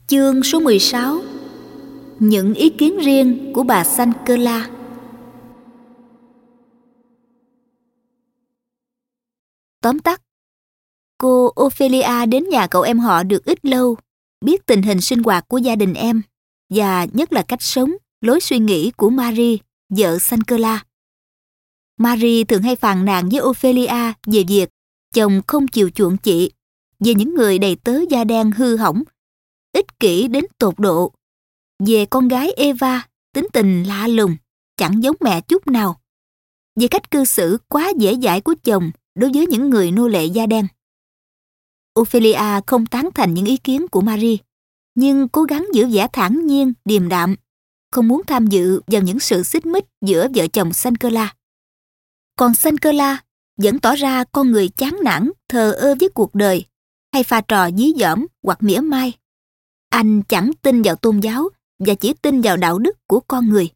Chương số 16. Những ý kiến riêng của bà Sankela. Tóm tắt, cô Ophelia đến nhà cậu em họ được ít lâu, biết tình hình sinh hoạt của gia đình em, và nhất là cách sống, lối suy nghĩ của Marie, vợ Sankela. Marie thường hay phàn nàn với Ophelia về việc chồng không chiều chuộng chị, về những người đầy tớ da đen hư hỏng, ích kỷ đến tột độ, về con gái Eva, tính tình lạ lùng, chẳng giống mẹ chút nào, về cách cư xử quá dễ dãi của chồng đối với những người nô lệ da đen. Ophelia không tán thành những ý kiến của Marie, nhưng cố gắng giữ vẻ thản nhiên, điềm đạm, không muốn tham dự vào những sự xích mích giữa vợ chồng Sankela. Còn Sankela vẫn tỏ ra con người chán nản, thờ ơ với cuộc đời, hay pha trò dí dỏm hoặc mỉa mai. Anh chẳng tin vào tôn giáo và chỉ tin vào đạo đức của con người.